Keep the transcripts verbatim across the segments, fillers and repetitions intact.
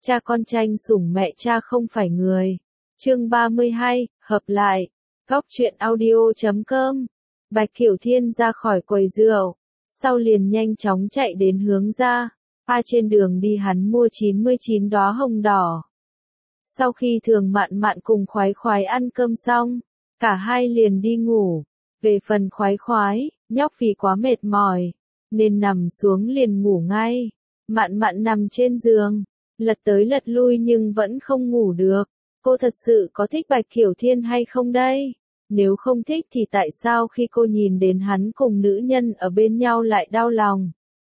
Cha con tranh sủng mẹ cha không phải người. Chương ba mươi hai, hợp lại. Góc truyện audio chấm com. Bạch Kiểu Thiên ra khỏi quầy rượu, sau liền nhanh chóng chạy đến hướng ra. A trên đường đi hắn mua chín mươi chín đóa hồng đỏ. Sau khi Thường Mạn Mạn cùng Khoái Khoái ăn cơm xong, cả hai liền đi ngủ. Về phần Khoái Khoái, nhóc vì quá mệt mỏi, nên nằm xuống liền ngủ ngay. Mạn Mạn nằm trên giường, lật tới lật lui nhưng vẫn không ngủ được. Cô thật sự có thích Bạch Kiểu Thiên hay không đây? Nếu không thích thì tại sao khi cô nhìn đến hắn cùng nữ nhân ở bên nhau lại đau lòng?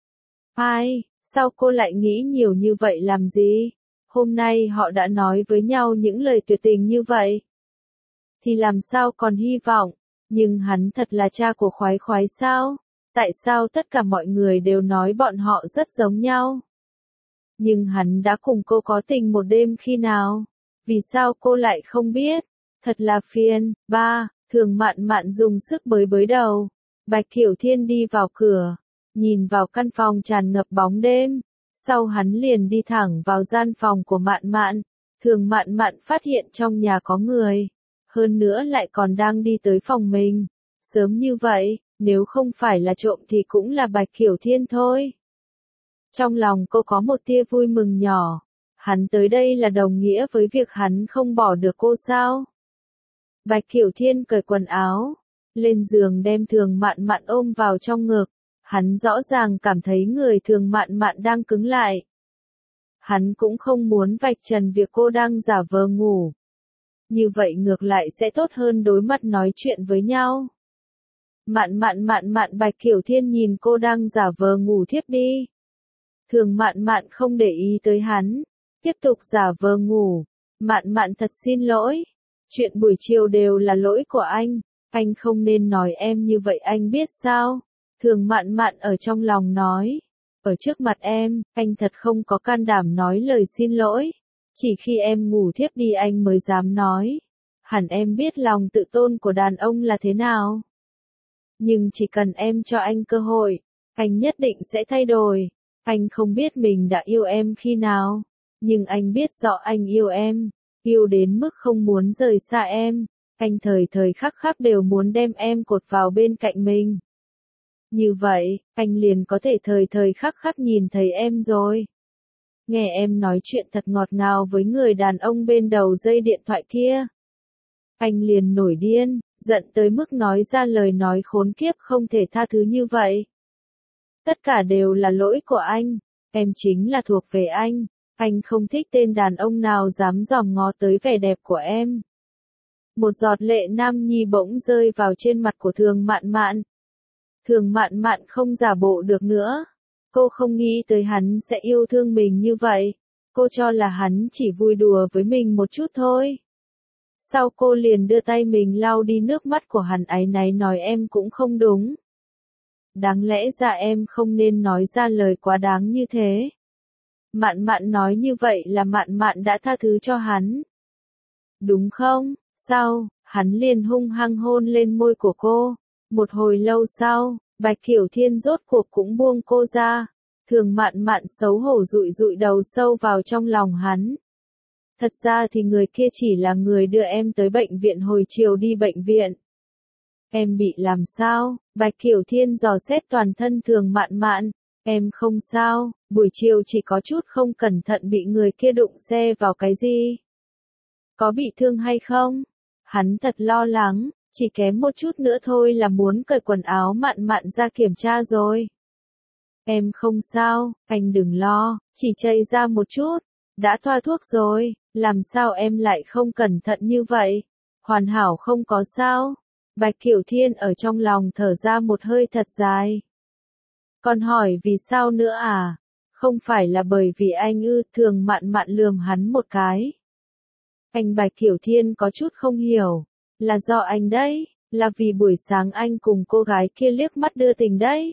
Ai, sao cô lại nghĩ nhiều như vậy làm gì? Hôm nay họ đã nói với nhau những lời tuyệt tình như vậy, thì làm sao còn hy vọng? Nhưng hắn thật là cha của Khoái Khoái sao? Tại sao tất cả mọi người đều nói bọn họ rất giống nhau? Nhưng hắn đã cùng cô có tình một đêm khi nào? Vì sao cô lại không biết? Thật là phiền. Ba, Thường Mạn Mạn dùng sức bới bới đầu. Bạch Kiểu Thiên đi vào cửa, nhìn vào căn phòng tràn ngập bóng đêm. Sau hắn liền đi thẳng vào gian phòng của Mạn Mạn. Thường Mạn Mạn phát hiện trong nhà có người, hơn nữa lại còn đang đi tới phòng mình. Sớm như vậy, nếu không phải là trộm thì cũng là Bạch Kiểu Thiên thôi. Trong lòng cô có một tia vui mừng nhỏ. Hắn tới đây là đồng nghĩa với việc hắn không bỏ được cô sao? Bạch Kiểu Thiên cởi quần áo, lên giường đem Thường Mạn Mạn ôm vào trong ngực. Hắn rõ ràng cảm thấy người Thường Mạn Mạn đang cứng lại. Hắn cũng không muốn vạch trần việc cô đang giả vờ ngủ. Như vậy ngược lại sẽ tốt hơn đối mặt nói chuyện với nhau. Mạn Mạn Mạn Mạn Bạch Kiểu Thiên nhìn cô đang giả vờ ngủ thiếp đi. Thường Mạn Mạn không để ý tới hắn, tiếp tục giả vờ ngủ. Mạn Mạn thật xin lỗi. Chuyện buổi chiều đều là lỗi của anh. Anh không nên nói em như vậy anh biết sao? Thường Mạn Mạn ở trong lòng nói. Ở trước mặt em, anh thật không có can đảm nói lời xin lỗi. Chỉ khi em ngủ thiếp đi anh mới dám nói. Hẳn em biết lòng tự tôn của đàn ông là thế nào. Nhưng chỉ cần em cho anh cơ hội, anh nhất định sẽ thay đổi. Anh không biết mình đã yêu em khi nào, nhưng anh biết rõ anh yêu em, yêu đến mức không muốn rời xa em. Anh thời thời khắc khắc đều muốn đem em cột vào bên cạnh mình. Như vậy, anh liền có thể thời thời khắc khắc nhìn thấy em rồi. Nghe em nói chuyện thật ngọt ngào với người đàn ông bên đầu dây điện thoại kia. Anh liền nổi điên, giận tới mức nói ra lời nói khốn kiếp không thể tha thứ như vậy. Tất cả đều là lỗi của anh, em chính là thuộc về anh, anh không thích tên đàn ông nào dám dòm ngó tới vẻ đẹp của em. Một giọt lệ nam nhi bỗng rơi vào trên mặt của Thường Mạn Mạn. Thường Mạn Mạn không giả bộ được nữa. Cô không nghĩ tới hắn sẽ yêu thương mình như vậy. Cô cho là hắn chỉ vui đùa với mình một chút thôi. Sau cô liền đưa tay mình lau đi nước mắt của hắn, áy náy nói em cũng không đúng. Đáng lẽ ra em không nên nói ra lời quá đáng như thế. Mạn Mạn nói như vậy là Mạn Mạn đã tha thứ cho hắn. Đúng không? Sau, hắn liền hung hăng hôn lên môi của cô. Một hồi lâu sau, Bạch Kiểu Thiên rốt cuộc cũng buông cô ra. Thường Mạn Mạn xấu hổ dụi dụi đầu sâu vào trong lòng hắn. Thật ra thì người kia chỉ là người đưa em tới bệnh viện hồi chiều đi bệnh viện. Em bị làm sao? Bạch Kiểu Thiên dò xét toàn thân Thường Mạn Mạn. Em không sao, buổi chiều chỉ có chút không cẩn thận bị người kia đụng xe vào cái gì. Có bị thương hay không? Hắn thật lo lắng, chỉ kém một chút nữa thôi là muốn cởi quần áo Mạn Mạn ra kiểm tra rồi. Em không sao, anh đừng lo, chỉ chảy ra một chút. Đã thoa thuốc rồi, làm sao em lại không cẩn thận như vậy? Hoàn hảo không có sao? Bạch Kiểu Thiên ở trong lòng thở ra một hơi thật dài. Còn hỏi vì sao nữa à? Không phải là bởi vì anh ư? Thường Mạn Mạn lườm hắn một cái. Anh Bạch Kiểu Thiên có chút không hiểu. Là do anh đấy, là vì buổi sáng anh cùng cô gái kia liếc mắt đưa tình đấy.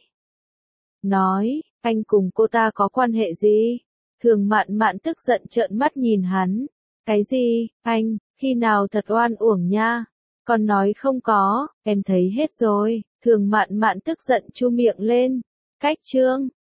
Nói, anh cùng cô ta có quan hệ gì? Thường Mạn Mạn tức giận trợn mắt nhìn hắn. Cái gì, anh, khi nào thật oan uổng nha? Còn nói không có, em thấy hết rồi. Thường Mạn Mạn tức giận chu miệng lên. Cách chương